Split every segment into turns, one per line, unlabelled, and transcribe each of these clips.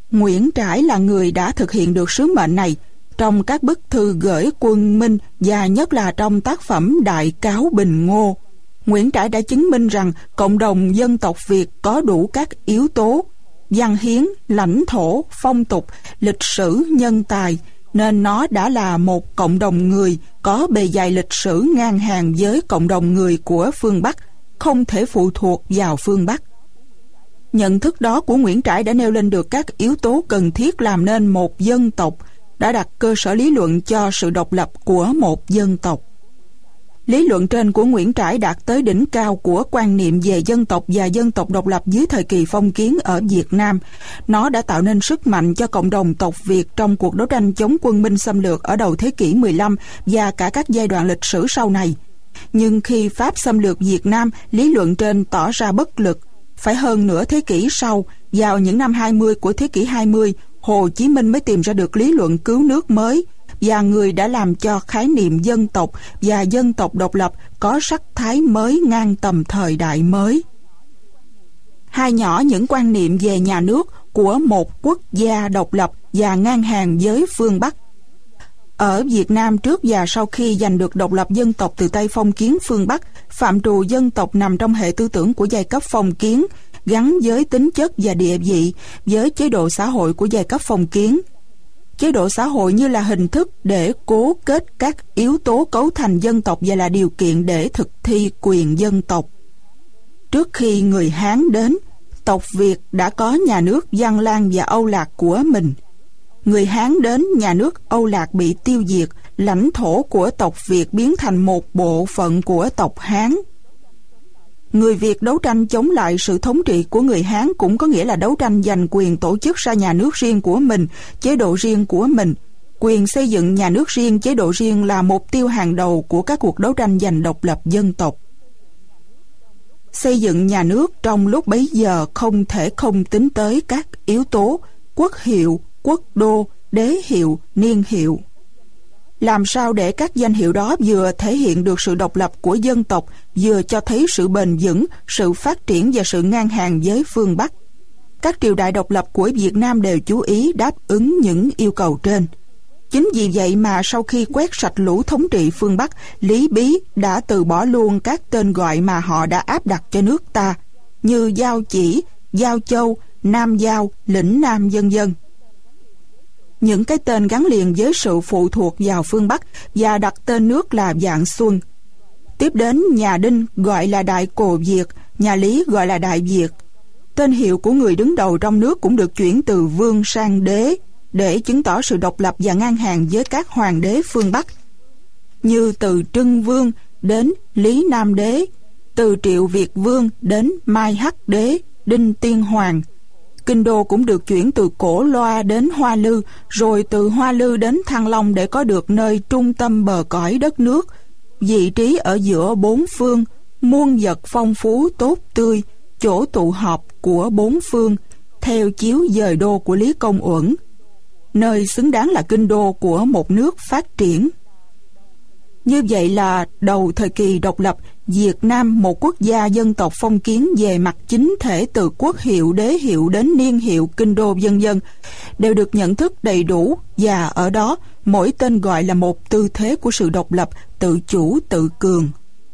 Nguyễn Trãi là người đã thực hiện được sứ mệnh này trong các bức thư gửi quân Minh và nhất là trong tác phẩm Đại Cáo Bình Ngô. Nguyễn Trãi đã chứng minh rằng cộng đồng dân tộc Việt có đủ các yếu tố văn hiến, lãnh thổ, phong tục, lịch sử, nhân tài, nên nó đã là một cộng đồng người có bề dày lịch sử ngang hàng với cộng đồng người của phương Bắc, không thể phụ thuộc vào phương Bắc. Nhận thức đó của Nguyễn Trãi đã nêu lên được các yếu tố cần thiết làm nên một dân tộc, đã đặt cơ sở lý luận cho sự độc lập của một dân tộc. Lý luận trên của Nguyễn Trãi đạt tới đỉnh cao của quan niệm về dân tộc và dân tộc độc lập dưới thời kỳ phong kiến ở Việt Nam. Nó đã tạo nên sức mạnh cho cộng đồng tộc Việt trong cuộc đấu tranh chống quân Minh xâm lược ở đầu thế kỷ 15 và cả các giai đoạn lịch sử sau này. Nhưng khi Pháp xâm lược Việt Nam, lý luận trên tỏ ra bất lực. Phải hơn nửa thế kỷ sau, vào những năm 20 của thế kỷ 20, Hồ Chí Minh mới tìm ra được lý luận cứu nước mới, và người đã làm cho khái niệm dân tộc và dân tộc độc lập có sắc thái mới ngang tầm thời đại mới. Hai nhỏ những quan niệm về nhà nước của một quốc gia độc lập và ngang hàng với phương Bắc. Ở Việt Nam trước và sau khi giành được độc lập dân tộc từ tay phong kiến phương Bắc, phạm trù dân tộc nằm trong hệ tư tưởng của giai cấp phong kiến, gắn với tính chất và địa vị, với chế độ xã hội của giai cấp phong kiến. Chế độ xã hội như là hình thức để cố kết các yếu tố cấu thành dân tộc và là điều kiện để thực thi quyền dân tộc. Trước khi người Hán đến, tộc Việt đã có nhà nước Văn Lang và Âu Lạc của mình. Người Hán đến, nhà nước Âu Lạc bị tiêu diệt, lãnh thổ của tộc Việt biến thành một bộ phận của tộc Hán. Người Việt đấu tranh chống lại sự thống trị của người Hán cũng có nghĩa là đấu tranh giành quyền tổ chức ra nhà nước riêng của mình, chế độ riêng của mình. Quyền xây dựng nhà nước riêng, chế độ riêng là mục tiêu hàng đầu của các cuộc đấu tranh giành độc lập dân tộc. Xây dựng nhà nước trong lúc bấy giờ không thể không tính tới các yếu tố quốc hiệu, quốc đô, đế hiệu, niên hiệu. Làm sao để các danh hiệu đó vừa thể hiện được sự độc lập của dân tộc, vừa cho thấy sự bền vững, sự phát triển và sự ngang hàng với phương Bắc? Các triều đại độc lập của Việt Nam đều chú ý đáp ứng những yêu cầu trên. Chính vì vậy mà sau khi quét sạch lũ thống trị phương Bắc, Lý Bí đã từ bỏ luôn các tên gọi mà họ đã áp đặt cho nước ta, như Giao Chỉ, Giao Châu, Nam Giao, Lĩnh Nam vân vân. Những cái tên gắn liền với sự phụ thuộc vào phương Bắc và đặt tên nước là Vạn Xuân. Tiếp đến nhà Đinh gọi là Đại Cồ Việt, nhà Lý gọi là Đại Việt. Tên hiệu của người đứng đầu trong nước cũng được chuyển từ vương sang đế để chứng tỏ sự độc lập và ngang hàng với các hoàng đế phương Bắc, như từ Trưng Vương đến Lý Nam Đế, từ Triệu Việt Vương đến Mai Hắc Đế, Đinh Tiên Hoàng. Kinh đô cũng được chuyển từ Cổ Loa đến Hoa Lư, rồi từ Hoa Lư đến Thăng Long để có được nơi trung tâm bờ cõi đất nước, vị trí ở giữa bốn phương, muôn vật phong phú tốt tươi, chỗ tụ họp của bốn phương, theo chiếu dời đô của Lý Công Uẩn, nơi xứng đáng là kinh đô của một nước phát triển. Như vậy là đầu thời kỳ độc lập, Việt Nam, một quốc gia dân tộc phong kiến về mặt chính thể từ quốc hiệu, đế hiệu đến niên hiệu, kinh đô vân vân, đều được nhận thức đầy đủ, và ở đó mỗi tên gọi là một tư thế của sự độc lập, tự chủ, tự cường.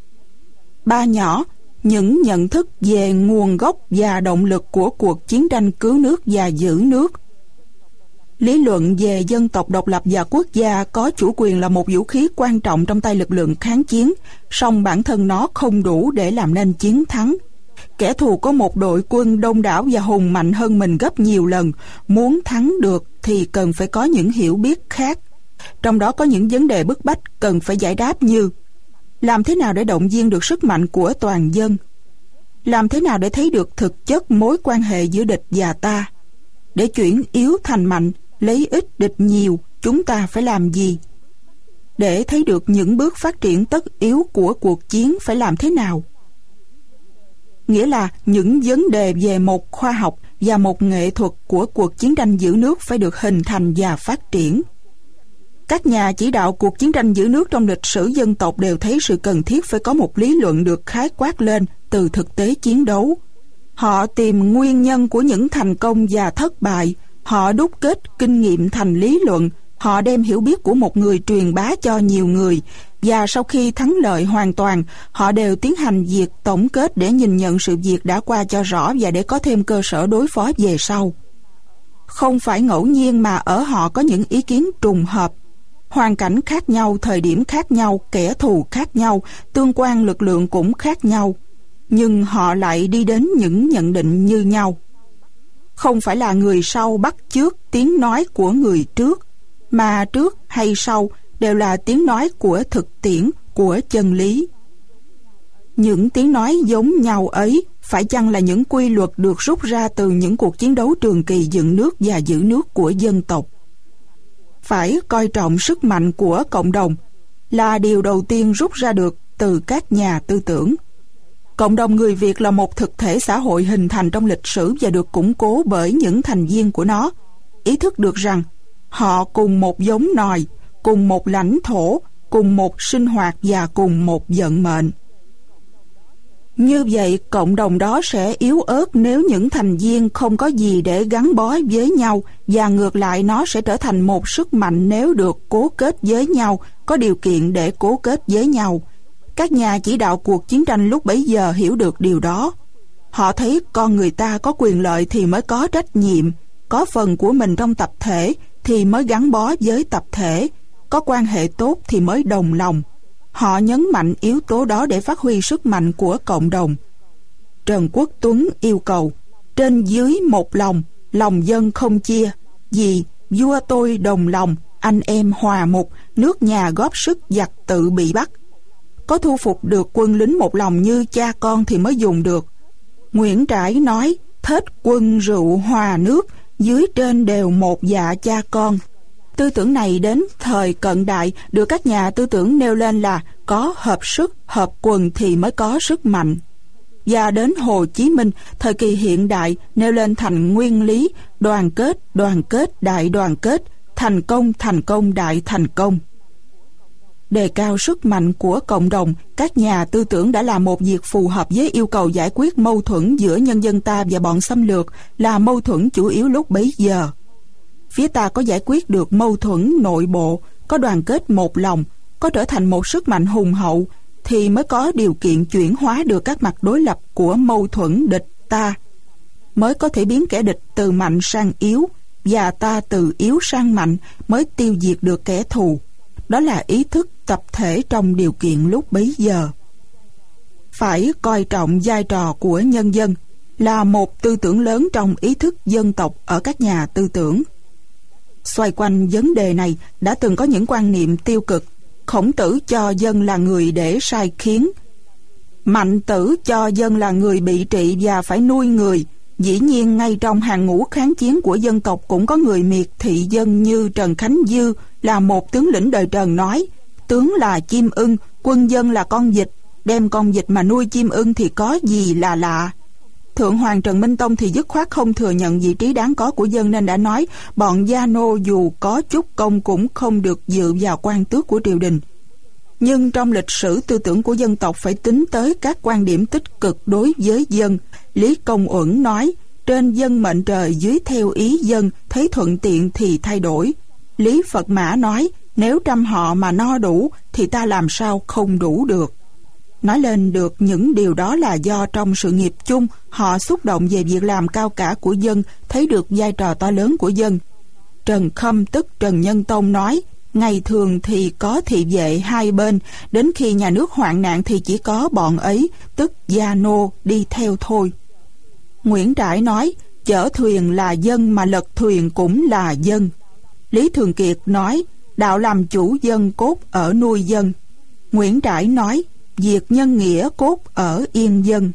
Ba nhỏ, những nhận thức về nguồn gốc và động lực của cuộc chiến tranh cứu nước và giữ nước. Lý luận về dân tộc độc lập và quốc gia có chủ quyền là một vũ khí quan trọng trong tay lực lượng kháng chiến, song bản thân nó không đủ để làm nên chiến thắng. Kẻ thù có một đội quân đông đảo và hùng mạnh hơn mình gấp nhiều lần. Muốn thắng được thì cần phải có những hiểu biết khác. Trong đó có những vấn đề bức bách cần phải giải đáp như: làm thế nào để động viên được sức mạnh của toàn dân? Làm thế nào để thấy được thực chất mối quan hệ giữa địch và ta? Để chuyển yếu thành mạnh, lấy ít địch nhiều, chúng ta phải làm gì? Để thấy được những bước phát triển tất yếu của cuộc chiến phải làm thế nào? Nghĩa là những vấn đề về một khoa học và một nghệ thuật của cuộc chiến tranh giữ nước phải được hình thành và phát triển. Các nhà chỉ đạo cuộc chiến tranh giữ nước trong lịch sử dân tộc đều thấy sự cần thiết phải có một lý luận được khái quát lên từ thực tế chiến đấu. Họ tìm nguyên nhân của những thành công và thất bại, Họ đúc kết kinh nghiệm thành lý luận. Họ đem hiểu biết của một người truyền bá cho nhiều người, và sau khi thắng lợi hoàn toàn, họ đều tiến hành việc tổng kết để nhìn nhận sự việc đã qua cho rõ và để có thêm cơ sở đối phó về sau. Không phải ngẫu nhiên mà ở họ có những ý kiến trùng hợp. Hoàn cảnh khác nhau, thời điểm khác nhau, kẻ thù khác nhau, tương quan lực lượng cũng khác nhau, nhưng họ lại đi đến những nhận định như nhau. Không phải là người sau bắt chước tiếng nói của người trước, mà trước hay sau đều là tiếng nói của thực tiễn, của chân lý. Những tiếng nói giống nhau ấy phải chăng là những quy luật được rút ra từ những cuộc chiến đấu trường kỳ dựng nước và giữ nước của dân tộc? Phải coi trọng sức mạnh của cộng đồng là điều đầu tiên rút ra được từ các nhà tư tưởng. Cộng đồng người Việt là một thực thể xã hội hình thành trong lịch sử và được củng cố bởi những thành viên của nó, ý thức được rằng họ cùng một giống nòi, cùng một lãnh thổ, cùng một sinh hoạt và cùng một vận mệnh. Như vậy, cộng đồng đó sẽ yếu ớt nếu những thành viên không có gì để gắn bó với nhau, và ngược lại nó sẽ trở thành một sức mạnh nếu được cố kết với nhau, có điều kiện để cố kết với nhau. Các nhà chỉ đạo cuộc chiến tranh lúc bấy giờ hiểu được điều đó. Họ thấy con người ta có quyền lợi thì mới có trách nhiệm, có phần của mình trong tập thể thì mới gắn bó với tập thể, có quan hệ tốt thì mới đồng lòng. Họ nhấn mạnh yếu tố đó để phát huy sức mạnh của cộng đồng. Trần Quốc Tuấn yêu cầu trên dưới một lòng, lòng dân không chia, vì vua tôi đồng lòng, anh em hòa mục, nước nhà góp sức giặc tự bị bắt. Có thu phục được quân lính một lòng như cha con thì mới dùng được. Nguyễn Trãi nói thết quân rượu hòa nước, dưới trên đều một dạ cha con. Tư tưởng này đến thời cận đại được các nhà tư tưởng nêu lên là có hợp sức, hợp quần thì mới có sức mạnh. Và đến Hồ Chí Minh, thời kỳ hiện đại nêu lên thành nguyên lý đoàn kết, đại đoàn kết, thành công, đại thành công. Đề cao sức mạnh của cộng đồng, các nhà tư tưởng đã làm một việc phù hợp với yêu cầu giải quyết mâu thuẫn giữa nhân dân ta và bọn xâm lược, là mâu thuẫn chủ yếu lúc bấy giờ. Phía ta có giải quyết được mâu thuẫn nội bộ, có đoàn kết một lòng, có trở thành một sức mạnh hùng hậu, thì mới có điều kiện chuyển hóa được các mặt đối lập của mâu thuẫn địch ta, mới có thể biến kẻ địch từ mạnh sang yếu, và ta từ yếu sang mạnh, mới tiêu diệt được kẻ thù. Đó là ý thức tập thể trong điều kiện lúc bấy giờ. Phải coi trọng vai trò của nhân dân là một tư tưởng lớn trong ý thức dân tộc ở các nhà tư tưởng. Xoay quanh vấn đề này đã từng có những quan niệm tiêu cực. Khổng Tử cho dân là người để sai khiến, Mạnh Tử cho dân là người bị trị và phải nuôi người. Dĩ nhiên ngay trong hàng ngũ kháng chiến của dân tộc cũng có người miệt thị dân như Trần Khánh Dư, là một tướng lĩnh đời Trần, nói tướng là chim ưng, quân dân là con vịt, đem con vịt mà nuôi chim ưng thì có gì là lạ. Thượng hoàng Trần Minh Tông thì dứt khoát không thừa nhận vị trí đáng có của dân, nên đã nói bọn gia nô dù có chút công cũng không được dự vào quan tước của triều đình. Nhưng trong lịch sử tư tưởng của dân tộc phải tính tới các quan điểm tích cực đối với dân. Lý Công Uẩn nói trên dân mệnh trời, dưới theo ý dân, thấy thuận tiện thì thay đổi. Lý Phật Mã nói nếu trăm họ mà no đủ thì ta làm sao không đủ được. Nói lên được những điều đó là do trong sự nghiệp chung họ xúc động về việc làm cao cả của dân, thấy được vai trò to lớn của dân. Trần Khâm tức Trần Nhân Tông nói ngày thường thì có thị vệ hai bên, đến khi nhà nước hoạn nạn thì chỉ có bọn ấy, tức gia nô, đi theo thôi. Nguyễn Trãi nói chở thuyền là dân mà lật thuyền cũng là dân. Lý Thường Kiệt nói đạo làm chủ dân cốt ở nuôi dân. Nguyễn Trãi nói việc nhân nghĩa cốt ở yên dân.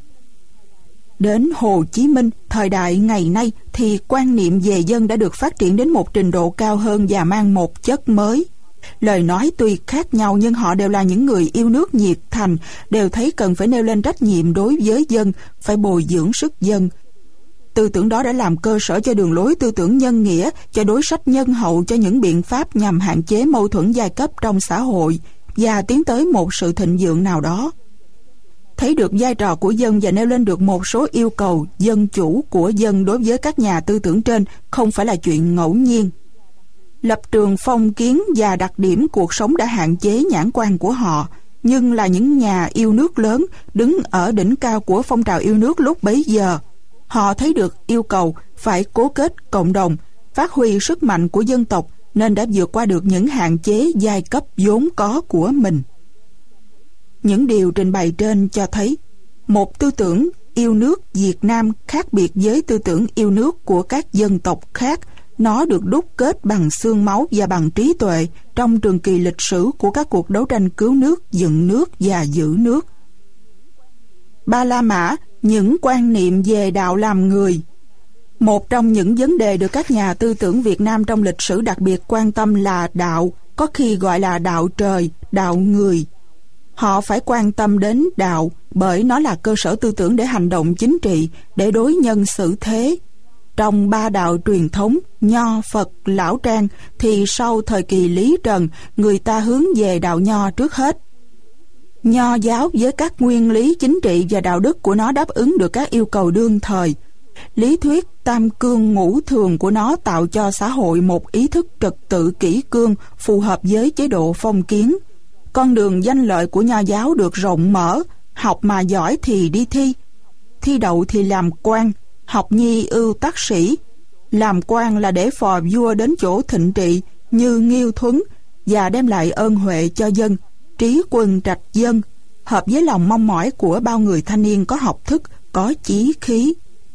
Đến Hồ Chí Minh, thời đại ngày nay thì quan niệm về dân đã được phát triển đến một trình độ cao hơn và mang một chất mới. Lời nói tuy khác nhau nhưng họ đều là những người yêu nước nhiệt thành, đều thấy cần phải nêu lên trách nhiệm đối với dân, phải bồi dưỡng sức dân. Tư tưởng đó đã làm cơ sở cho đường lối tư tưởng nhân nghĩa, cho đối sách nhân hậu, cho những biện pháp nhằm hạn chế mâu thuẫn giai cấp trong xã hội và tiến tới một sự thịnh vượng nào đó. thấy được vai trò của dân và nêu lên được một số yêu cầu dân chủ của dân đối với các nhà tư tưởng trên không phải là chuyện ngẫu nhiên. Lập trường phong kiến và đặc điểm cuộc sống đã hạn chế nhãn quan của họ, nhưng là những nhà yêu nước lớn đứng ở đỉnh cao của phong trào yêu nước lúc bấy giờ. Họ thấy được yêu cầu phải cố kết cộng đồng, phát huy sức mạnh của dân tộc, nên đã vượt qua được những hạn chế giai cấp vốn có của mình. Những điều trình bày trên cho thấy một tư tưởng yêu nước Việt Nam khác biệt với tư tưởng yêu nước của các dân tộc khác. Nó được đúc kết bằng xương máu và bằng trí tuệ trong trường kỳ lịch sử của các cuộc đấu tranh cứu nước, dựng nước và giữ nước. Ba La Mã, những quan niệm về đạo làm người. Một trong những vấn đề được các nhà tư tưởng Việt Nam trong lịch sử đặc biệt quan tâm là đạo, có khi gọi là đạo trời, đạo người. Họ phải quan tâm đến đạo bởi nó là cơ sở tư tưởng để hành động chính trị, để đối nhân xử thế. Trong ba đạo truyền thống Nho, Phật, Lão Trang thì sau thời kỳ Lý Trần, người ta hướng về đạo Nho trước hết. Nho giáo với các nguyên lý chính trị và đạo đức của nó đáp ứng được các yêu cầu đương thời. Lý thuyết tam cương ngũ thường của nó tạo cho xã hội một ý thức trật tự kỷ cương phù hợp với chế độ phong kiến. Con đường danh lợi của Nho giáo được rộng mở, học mà giỏi thì đi thi, thi đậu thì làm quan, học nhi ưu tác sĩ. Làm quan là để phò vua đến chỗ thịnh trị như Nghiêu Thuấn và đem lại ơn huệ cho dân, trí quân trạch dân, hợp với lòng mong mỏi của bao người thanh niên có học thức, có chí khí.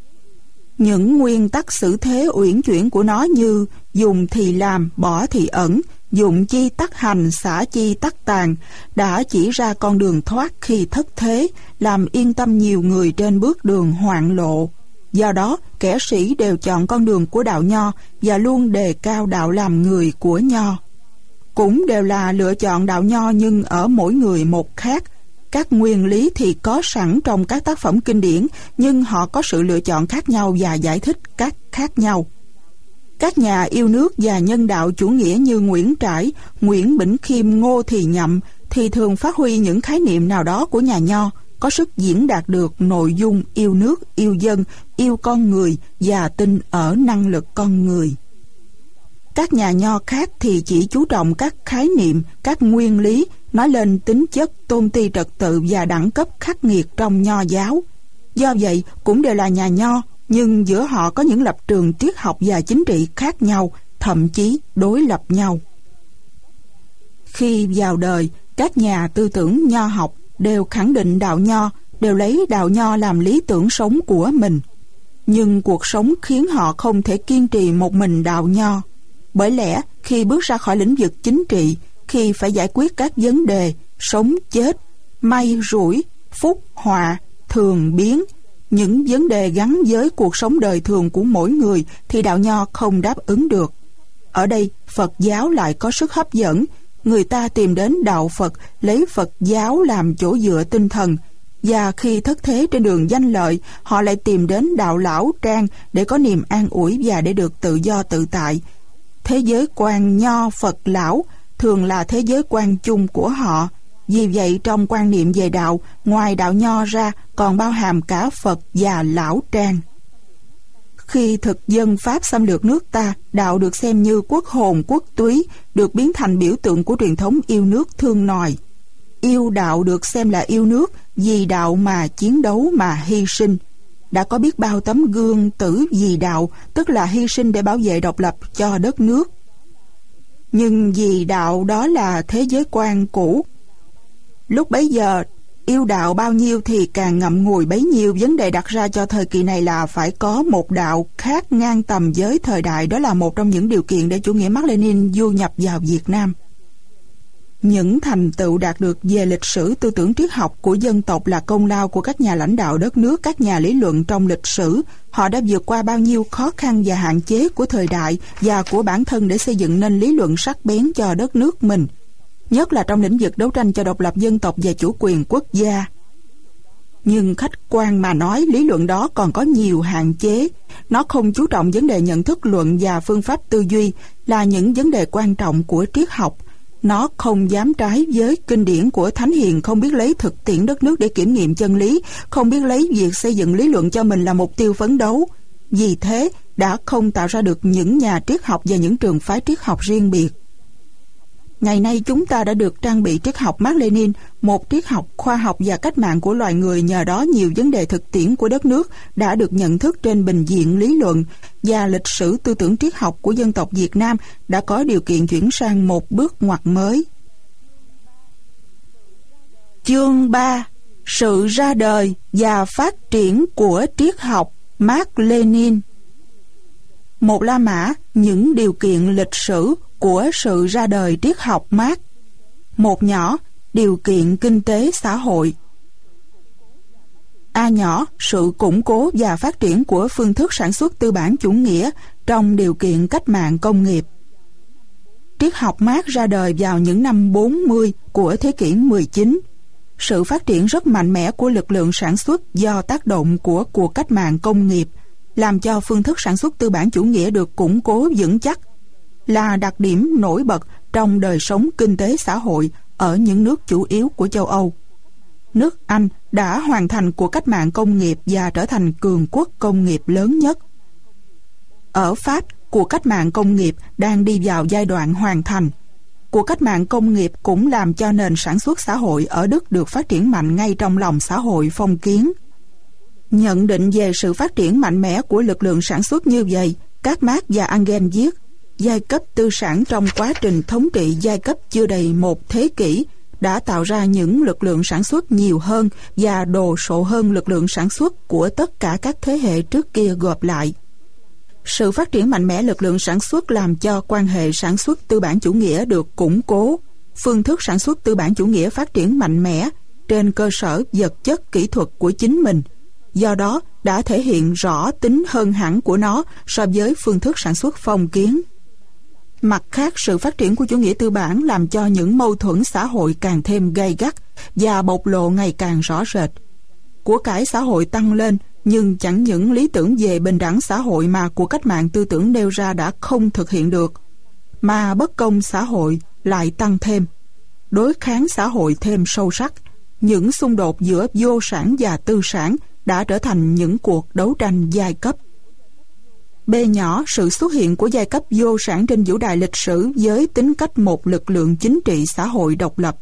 Những nguyên tắc xử thế uyển chuyển của nó như dùng thì làm, bỏ thì ẩn, dụng chi tắc hành, xả chi tắc tàn đã chỉ ra con đường thoát khi thất thế, làm yên tâm nhiều người trên bước đường hoạn lộ. Do đó, kẻ sĩ đều chọn con đường của đạo Nho và luôn đề cao đạo làm người của Nho. Cũng đều là lựa chọn đạo Nho nhưng ở mỗi người một khác. Các nguyên lý thì có sẵn trong các tác phẩm kinh điển, nhưng họ có sự lựa chọn khác nhau và giải thích các khác nhau. Các nhà yêu nước và nhân đạo chủ nghĩa như Nguyễn Trãi, Nguyễn Bỉnh Khiêm, Ngô Thì Nhậm thì thường phát huy những khái niệm nào đó của nhà Nho, có sức diễn đạt được nội dung yêu nước, yêu dân, yêu con người và tin ở năng lực con người. Các nhà Nho khác thì chỉ chú trọng các khái niệm, các nguyên lý, nói lên tính chất, tôn ti trật tự và đẳng cấp khắc nghiệt trong Nho giáo. Do vậy, cũng đều là nhà Nho, nhưng giữa họ có những lập trường triết học và chính trị khác nhau, thậm chí đối lập nhau. Khi vào đời, các nhà tư tưởng Nho học đều khẳng định đạo Nho, đều lấy đạo Nho làm lý tưởng sống của mình. Nhưng cuộc sống khiến họ không thể kiên trì một mình đạo Nho. Bởi lẽ, khi bước ra khỏi lĩnh vực chính trị, khi phải giải quyết các vấn đề sống chết, may rủi, phúc họa, thường biến, những vấn đề gắn với cuộc sống đời thường của mỗi người thì đạo Nho không đáp ứng được. Ở đây, Phật giáo lại có sức hấp dẫn. Người ta tìm đến đạo Phật, lấy Phật giáo làm chỗ dựa tinh thần. Và khi thất thế trên đường danh lợi, họ lại tìm đến đạo Lão Trang để có niềm an ủi và để được tự do tự tại. Thế giới quan Nho Phật Lão thường là thế giới quan chung của họ. Vì vậy trong quan niệm về đạo, ngoài đạo Nho ra còn bao hàm cả Phật và Lão Trang. Khi thực dân Pháp xâm lược nước ta, đạo được xem như quốc hồn quốc túy, được biến thành biểu tượng của truyền thống yêu nước thương nòi. Yêu đạo được xem là yêu nước, vì đạo mà chiến đấu mà hy sinh. Đã có biết bao tấm gương tử vì đạo, tức là hy sinh để bảo vệ độc lập cho đất nước. Nhưng vì đạo đó là thế giới quan cũ. Lúc bấy giờ, yêu đạo bao nhiêu thì càng ngậm ngùi bấy nhiêu. Vấn đề đặt ra cho thời kỳ này là phải có một đạo khác ngang tầm với thời đại. Đó là một trong những điều kiện để chủ nghĩa Mác Lênin du nhập vào Việt Nam. Những thành tựu đạt được về lịch sử tư tưởng triết học của dân tộc là công lao của các nhà lãnh đạo đất nước, các nhà lý luận trong lịch sử. Họ đã vượt qua bao nhiêu khó khăn và hạn chế của thời đại và của bản thân để xây dựng nên lý luận sắc bén cho đất nước mình, nhất là trong lĩnh vực đấu tranh cho độc lập dân tộc và chủ quyền quốc gia. Nhưng khách quan mà nói, lý luận đó còn có nhiều hạn chế. Nó không chú trọng vấn đề nhận thức luận và phương pháp tư duy là những vấn đề quan trọng của triết học. Nó không dám trái với kinh điển của Thánh Hiền, không biết lấy thực tiễn đất nước để kiểm nghiệm chân lý, không biết lấy việc xây dựng lý luận cho mình là mục tiêu phấn đấu. Vì thế, đã không tạo ra được những nhà triết học và những trường phái triết học riêng biệt. Ngày nay chúng ta đã được trang bị triết học Mác Lênin, một triết học khoa học và cách mạng của loài người. Nhờ đó nhiều vấn đề thực tiễn của đất nước đã được nhận thức trên bình diện lý luận, và lịch sử tư tưởng triết học của dân tộc Việt Nam đã có điều kiện chuyển sang một bước ngoặt mới. Chương 3. Sự ra đời và phát triển của triết học Mác Lênin. Một La Mã, những điều kiện lịch sử của sự ra đời triết học Mác. Một nhỏ, điều kiện kinh tế xã hội. A nhỏ, sự củng cố và phát triển của phương thức sản xuất tư bản chủ nghĩa trong điều kiện cách mạng công nghiệp. Triết học Mác ra đời vào những năm 40 của thế kỷ 19. Sự phát triển rất mạnh mẽ của lực lượng sản xuất do tác động của cuộc cách mạng công nghiệp làm cho phương thức sản xuất tư bản chủ nghĩa được củng cố vững chắc, là đặc điểm nổi bật trong đời sống kinh tế xã hội ở những nước chủ yếu của châu Âu. Nước Anh đã hoàn thành cuộc cách mạng công nghiệp và trở thành cường quốc công nghiệp lớn nhất. Ở Pháp, cuộc cách mạng công nghiệp đang đi vào giai đoạn hoàn thành. Cuộc cách mạng công nghiệp cũng làm cho nền sản xuất xã hội ở Đức được phát triển mạnh ngay trong lòng xã hội phong kiến. Nhận định về sự phát triển mạnh mẽ của lực lượng sản xuất như vậy, các Marx và Engels viết: giai cấp tư sản trong quá trình thống trị giai cấp chưa đầy một thế kỷ đã tạo ra những lực lượng sản xuất nhiều hơn và đồ sộ hơn lực lượng sản xuất của tất cả các thế hệ trước kia gộp lại. Sự phát triển mạnh mẽ lực lượng sản xuất làm cho quan hệ sản xuất tư bản chủ nghĩa được củng cố. Phương thức sản xuất tư bản chủ nghĩa phát triển mạnh mẽ trên cơ sở vật chất kỹ thuật của chính mình, do đó đã thể hiện rõ tính hơn hẳn của nó so với phương thức sản xuất phong kiến. Mặt khác, sự phát triển của chủ nghĩa tư bản làm cho những mâu thuẫn xã hội càng thêm gay gắt và bộc lộ ngày càng rõ rệt. Của cải xã hội tăng lên, nhưng chẳng những lý tưởng về bình đẳng xã hội mà cuộc cách mạng tư tưởng nêu ra đã không thực hiện được, mà bất công xã hội lại tăng thêm. Đối kháng xã hội thêm sâu sắc, những xung đột giữa vô sản và tư sản đã trở thành những cuộc đấu tranh giai cấp. B nhỏ, sự xuất hiện của giai cấp vô sản trên vũ đài lịch sử với tính cách một lực lượng chính trị xã hội độc lập.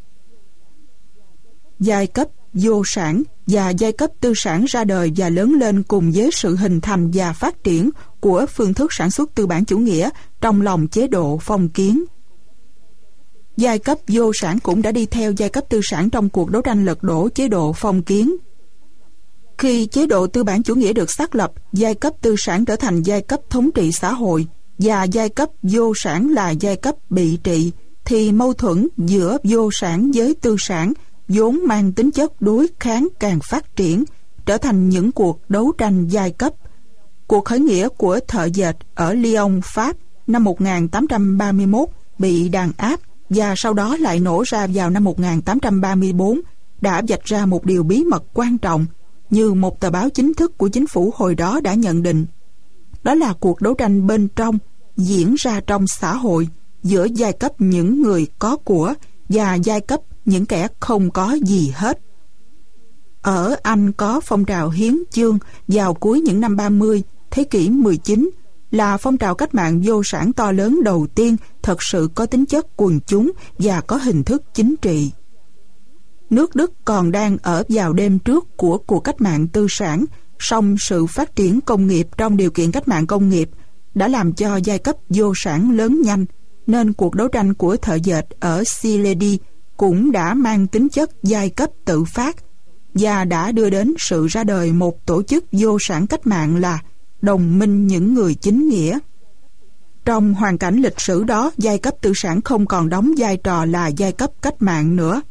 Giai cấp vô sản và giai cấp tư sản ra đời và lớn lên cùng với sự hình thành và phát triển của phương thức sản xuất tư bản chủ nghĩa trong lòng chế độ phong kiến. Giai cấp vô sản cũng đã đi theo giai cấp tư sản trong cuộc đấu tranh lật đổ chế độ phong kiến. Khi chế độ tư bản chủ nghĩa được xác lập, giai cấp tư sản trở thành giai cấp thống trị xã hội và giai cấp vô sản là giai cấp bị trị, thì mâu thuẫn giữa vô sản với tư sản vốn mang tính chất đối kháng càng phát triển, trở thành những cuộc đấu tranh giai cấp. Cuộc khởi nghĩa của thợ dệt ở Lyon, Pháp năm 1831 bị đàn áp và sau đó lại nổ ra vào năm 1834 đã vạch ra một điều bí mật quan trọng, như một tờ báo chính thức của chính phủ hồi đó đã nhận định. Đó là cuộc đấu tranh bên trong diễn ra trong xã hội giữa giai cấp những người có của và giai cấp những kẻ không có gì hết. Ở Anh có phong trào hiến chương vào cuối những năm 30 thế kỷ 19, là phong trào cách mạng vô sản to lớn đầu tiên thật sự có tính chất quần chúng và có hình thức chính trị. Nước Đức còn đang ở vào đêm trước của cuộc cách mạng tư sản, song sự phát triển công nghiệp trong điều kiện cách mạng công nghiệp đã làm cho giai cấp vô sản lớn nhanh, nên cuộc đấu tranh của thợ dệt ở Silesia cũng đã mang tính chất giai cấp tự phát và đã đưa đến sự ra đời một tổ chức vô sản cách mạng là Đồng minh những người chính nghĩa. Trong hoàn cảnh lịch sử đó, giai cấp tư sản không còn đóng vai trò là giai cấp cách mạng nữa.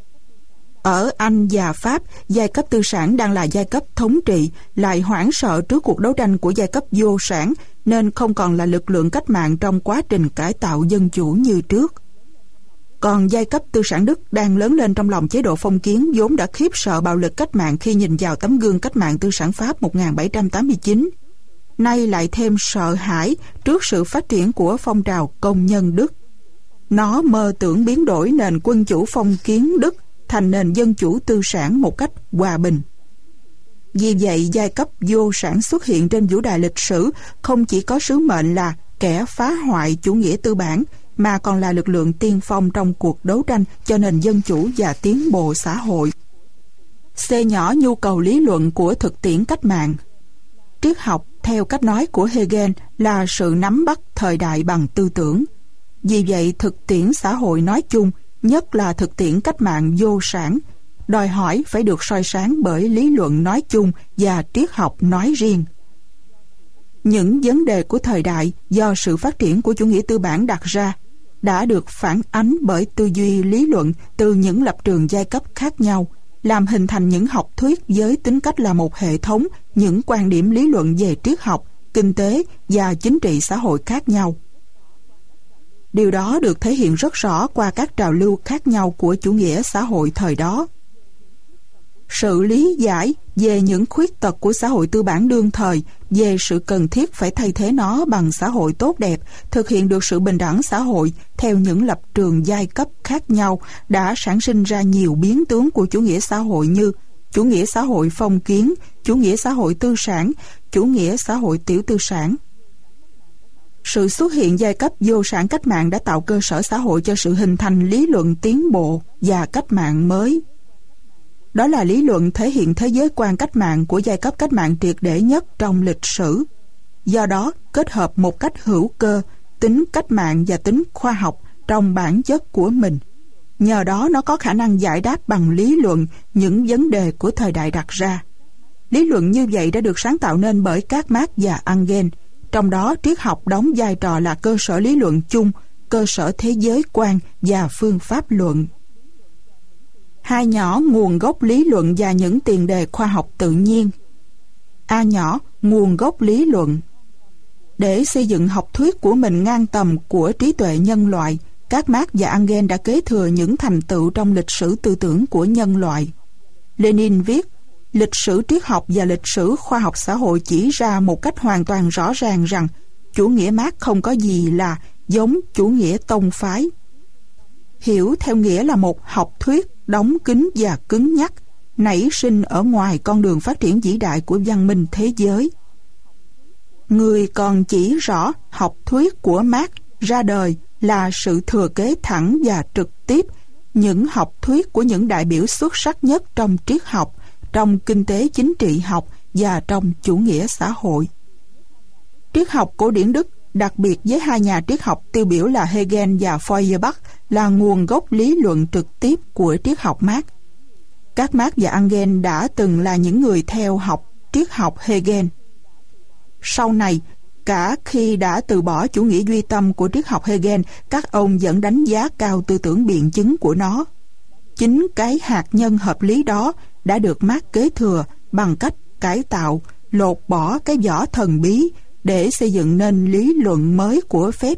Ở Anh và Pháp, giai cấp tư sản đang là giai cấp thống trị, lại hoảng sợ trước cuộc đấu tranh của giai cấp vô sản, nên không còn là lực lượng cách mạng trong quá trình cải tạo dân chủ như trước. Còn giai cấp tư sản Đức đang lớn lên trong lòng chế độ phong kiến, vốn đã khiếp sợ bạo lực cách mạng khi nhìn vào tấm gương cách mạng tư sản Pháp 1789. Nay lại thêm sợ hãi trước sự phát triển của phong trào công nhân Đức. Nó mơ tưởng biến đổi nền quân chủ phong kiến Đức thành nền dân chủ tư sản một cách hòa bình. Vì vậy, giai cấp vô sản xuất hiện trên vũ đài lịch sử không chỉ có sứ mệnh là kẻ phá hoại chủ nghĩa tư bản, mà còn là lực lượng tiên phong trong cuộc đấu tranh cho nền dân chủ và tiến bộ xã hội. C nhỏ nhu cầu lý luận của thực tiễn cách mạng. Triết học, theo cách nói của Hegel, là sự nắm bắt thời đại bằng tư tưởng. Vì vậy, thực tiễn xã hội nói chung, nhất là thực tiễn cách mạng vô sản, đòi hỏi phải được soi sáng bởi lý luận nói chung và triết học nói riêng. Những vấn đề của thời đại do sự phát triển của chủ nghĩa tư bản đặt ra đã được phản ánh bởi tư duy lý luận từ những lập trường giai cấp khác nhau, làm hình thành những học thuyết với tính cách là một hệ thống những quan điểm lý luận về triết học, kinh tế và chính trị xã hội khác nhau. Điều đó được thể hiện rất rõ qua các trào lưu khác nhau của chủ nghĩa xã hội thời đó. Sự lý giải về những khuyết tật của xã hội tư bản đương thời, về sự cần thiết phải thay thế nó bằng xã hội tốt đẹp, thực hiện được sự bình đẳng xã hội theo những lập trường giai cấp khác nhau, đã sản sinh ra nhiều biến tướng của chủ nghĩa xã hội như chủ nghĩa xã hội phong kiến, chủ nghĩa xã hội tư sản, chủ nghĩa xã hội tiểu tư sản. Sự xuất hiện giai cấp vô sản cách mạng đã tạo cơ sở xã hội cho sự hình thành lý luận tiến bộ và cách mạng mới. Đó là lý luận thể hiện thế giới quan cách mạng của giai cấp cách mạng triệt để nhất trong lịch sử. Do đó, kết hợp một cách hữu cơ tính cách mạng và tính khoa học trong bản chất của mình. Nhờ đó nó có khả năng giải đáp bằng lý luận những vấn đề của thời đại đặt ra. Lý luận như vậy đã được sáng tạo nên bởi các Marx và Engels. Trong đó, triết học đóng vai trò là cơ sở lý luận chung, cơ sở thế giới quan và phương pháp luận. Hai nhỏ nguồn gốc lý luận và những tiền đề khoa học tự nhiên. A nhỏ nguồn gốc lý luận. Để xây dựng học thuyết của mình ngang tầm của trí tuệ nhân loại, các Marx và Engels đã kế thừa những thành tựu trong lịch sử tư tưởng của nhân loại. Lenin viết, lịch sử triết học và lịch sử khoa học xã hội chỉ ra một cách hoàn toàn rõ ràng rằng chủ nghĩa Marx không có gì là giống chủ nghĩa tông phái. Hiểu theo nghĩa là một học thuyết đóng kín và cứng nhắc, nảy sinh ở ngoài con đường phát triển vĩ đại của văn minh thế giới. Người còn chỉ rõ học thuyết của Marx ra đời là sự thừa kế thẳng và trực tiếp những học thuyết của những đại biểu xuất sắc nhất trong triết học, trong kinh tế chính trị học và trong chủ nghĩa xã hội. Triết học cổ điển Đức, đặc biệt với hai nhà triết học tiêu biểu là Hegel và Feuerbach, là nguồn gốc lý luận trực tiếp của triết học Marx. Các Marx và Engels đã từng là những người theo học triết học Hegel. Sau này, cả khi đã từ bỏ chủ nghĩa duy tâm của triết học Hegel, các ông vẫn đánh giá cao tư tưởng biện chứng của nó. Chính cái hạt nhân hợp lý đó đã được Marx kế thừa bằng cách cải tạo, lột bỏ cái vỏ thần bí để xây dựng nên lý luận mới của phép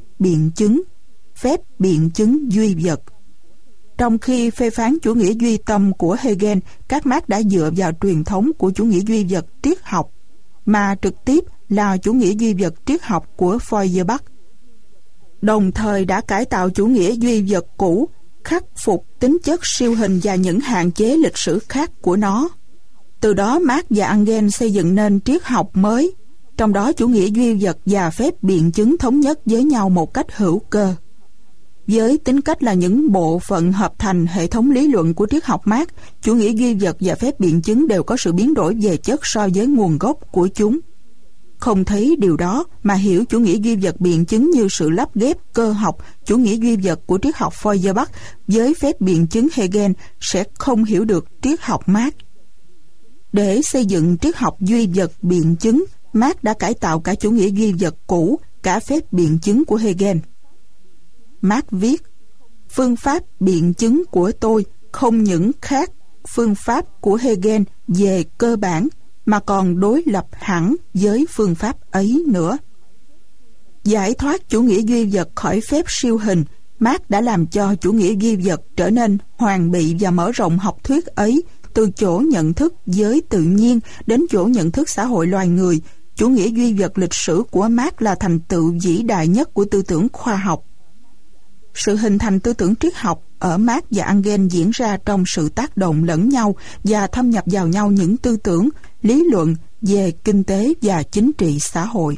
biện chứng duy vật. Trong khi phê phán chủ nghĩa duy tâm của Hegel, các Marx đã dựa vào truyền thống của chủ nghĩa duy vật triết học, mà trực tiếp là chủ nghĩa duy vật triết học của Feuerbach. Đồng thời đã cải tạo chủ nghĩa duy vật cũ, khắc phục tính chất siêu hình và những hạn chế lịch sử khác của nó. Từ đó Marx và Engels xây dựng nên triết học mới, trong đó chủ nghĩa duy vật và phép biện chứng thống nhất với nhau một cách hữu cơ. Với tính cách là những bộ phận hợp thành hệ thống lý luận của triết học Marx, chủ nghĩa duy vật và phép biện chứng đều có sự biến đổi về chất so với nguồn gốc của chúng. Không thấy điều đó mà hiểu chủ nghĩa duy vật biện chứng như sự lắp ghép cơ học chủ nghĩa duy vật của triết học Feuerbach với phép biện chứng Hegel sẽ không hiểu được triết học Marx. Để xây dựng triết học duy vật biện chứng, Marx đã cải tạo cả chủ nghĩa duy vật cũ, cả phép biện chứng của Hegel. Marx viết, phương pháp biện chứng của tôi không những khác phương pháp của Hegel về cơ bản, mà còn đối lập hẳn với phương pháp ấy nữa. Giải thoát chủ nghĩa duy vật khỏi phép siêu hình, Marx đã làm cho chủ nghĩa duy vật trở nên hoàn bị và mở rộng học thuyết ấy từ chỗ nhận thức giới tự nhiên đến chỗ nhận thức xã hội loài người. Chủ nghĩa duy vật lịch sử của Marx là thành tựu vĩ đại nhất của tư tưởng khoa học. Sự hình thành tư tưởng triết học ở Marx và Engels diễn ra trong sự tác động lẫn nhau và thâm nhập vào nhau những tư tưởng, lý luận về kinh tế và chính trị xã hội.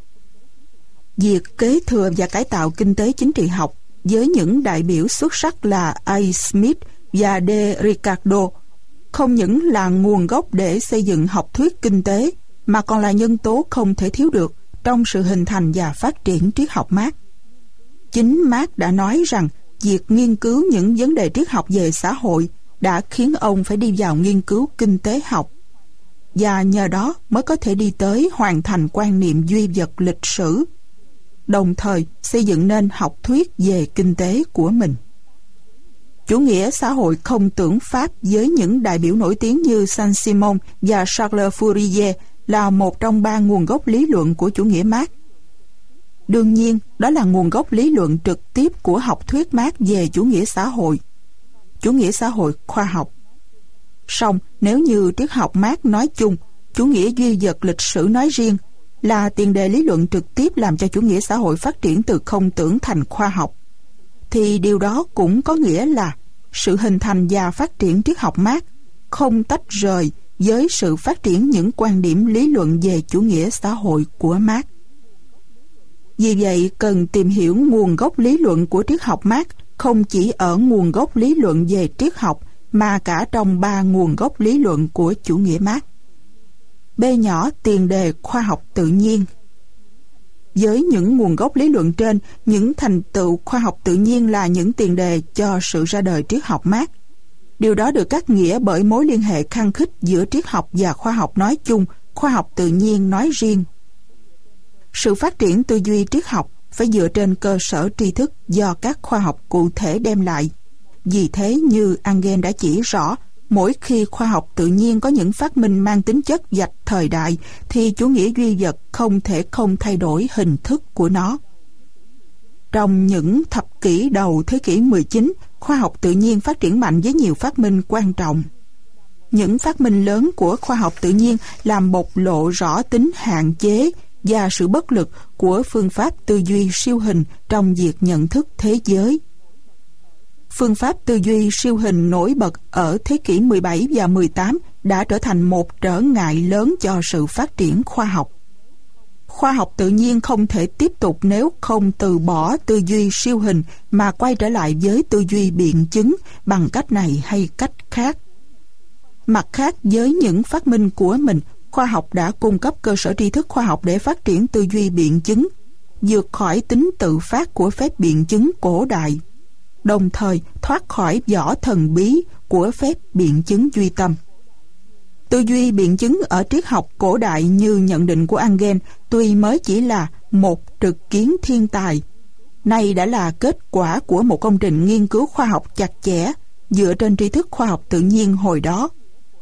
Việc kế thừa và cải tạo kinh tế chính trị học với những đại biểu xuất sắc là A. Smith và D. Ricardo không những là nguồn gốc để xây dựng học thuyết kinh tế, mà còn là nhân tố không thể thiếu được trong sự hình thành và phát triển triết học Marx. Chính Marx đã nói rằng việc nghiên cứu những vấn đề triết học về xã hội đã khiến ông phải đi vào nghiên cứu kinh tế học, và nhờ đó mới có thể đi tới hoàn thành quan niệm duy vật lịch sử, đồng thời xây dựng nên học thuyết về kinh tế của mình. Chủ nghĩa xã hội không tưởng Pháp với những đại biểu nổi tiếng như Saint-Simon và Charles Fourier là một trong ba nguồn gốc lý luận của chủ nghĩa Marx. Đương nhiên, đó là nguồn gốc lý luận trực tiếp của học thuyết Marx về chủ nghĩa xã hội khoa học. Song, nếu như triết học Marx nói chung, chủ nghĩa duy vật lịch sử nói riêng, là tiền đề lý luận trực tiếp làm cho chủ nghĩa xã hội phát triển từ không tưởng thành khoa học, thì điều đó cũng có nghĩa là sự hình thành và phát triển triết học Marx không tách rời với sự phát triển những quan điểm lý luận về chủ nghĩa xã hội của Marx. Vì vậy, cần tìm hiểu nguồn gốc lý luận của triết học Marx không chỉ ở nguồn gốc lý luận về triết học, mà cả trong ba nguồn gốc lý luận của chủ nghĩa Marx. B nhỏ tiền đề khoa học tự nhiên. Với những nguồn gốc lý luận trên, những thành tựu khoa học tự nhiên là những tiền đề cho sự ra đời triết học Marx. Điều đó được cắt nghĩa bởi mối liên hệ khăng khít giữa triết học và khoa học nói chung, khoa học tự nhiên nói riêng. Sự phát triển tư duy triết học phải dựa trên cơ sở tri thức do các khoa học cụ thể đem lại. Vì thế, như Engels đã chỉ rõ, mỗi khi khoa học tự nhiên có những phát minh mang tính chất vạch thời đại, thì chủ nghĩa duy vật không thể không thay đổi hình thức của nó. Trong những thập kỷ đầu thế kỷ 19, khoa học tự nhiên phát triển mạnh với nhiều phát minh quan trọng. Những phát minh lớn của khoa học tự nhiên làm bộc lộ rõ tính hạn chế và sự bất lực của phương pháp tư duy siêu hình trong việc nhận thức thế giới. Phương pháp tư duy siêu hình nổi bật ở thế kỷ 17 và 18 đã trở thành một trở ngại lớn cho sự phát triển khoa học. Khoa học tự nhiên không thể tiếp tục nếu không từ bỏ tư duy siêu hình mà quay trở lại với tư duy biện chứng bằng cách này hay cách khác. Mặt khác, với những phát minh của mình, khoa học đã cung cấp cơ sở tri thức khoa học để phát triển tư duy biện chứng, vượt khỏi tính tự phát của phép biện chứng cổ đại, đồng thời thoát khỏi vỏ thần bí của phép biện chứng duy tâm. Tư duy biện chứng ở triết học cổ đại như nhận định của Engels tuy mới chỉ là một trực kiến thiên tài, nay đã là kết quả của một công trình nghiên cứu khoa học chặt chẽ dựa trên tri thức khoa học tự nhiên hồi đó.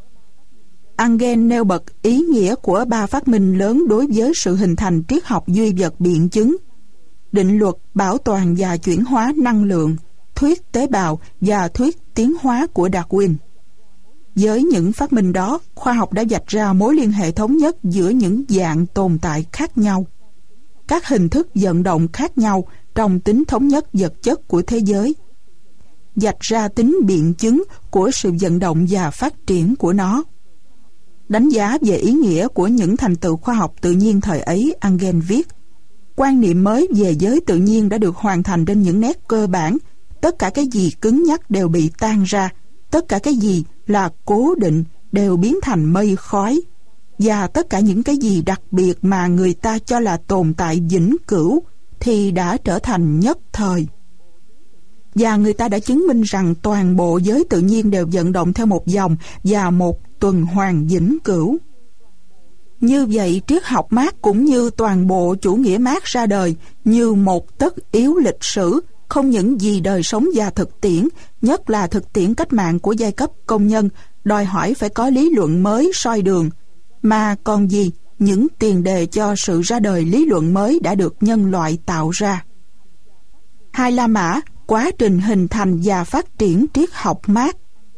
Engels nêu bật ý nghĩa của ba phát minh lớn đối với sự hình thành triết học duy vật biện chứng: định luật bảo toàn và chuyển hóa năng lượng, thuyết tế bào và thuyết tiến hóa của Darwin. Với những phát minh đó, khoa học đã vạch ra mối liên hệ thống nhất giữa những dạng tồn tại khác nhau, các hình thức vận động khác nhau trong tính thống nhất vật chất của thế giới, vạch ra tính biện chứng của sự vận động và phát triển của nó. Đánh giá về ý nghĩa của những thành tựu khoa học tự nhiên thời ấy, Engels viết: quan niệm mới về giới tự nhiên đã được hoàn thành trên những nét cơ bản. Tất cả cái gì cứng nhắc đều bị tan ra, tất cả cái gì là cố định đều biến thành mây khói, và tất cả những cái gì đặc biệt mà người ta cho là tồn tại vĩnh cửu thì đã trở thành nhất thời. Và người ta đã chứng minh rằng toàn bộ giới tự nhiên đều vận động theo một dòng và một tuần hoàn vĩnh cửu. Như vậy, triết học Marx cũng như toàn bộ chủ nghĩa Marx ra đời như một tất yếu lịch sử, không những vì đời sống và thực tiễn, nhất là thực tiễn cách mạng của giai cấp công nhân, đòi hỏi phải có lý luận mới soi đường, mà còn vì những tiền đề cho sự ra đời lý luận mới đã được nhân loại tạo ra. Hai La Mã: quá trình hình thành và phát triển triết học Marx.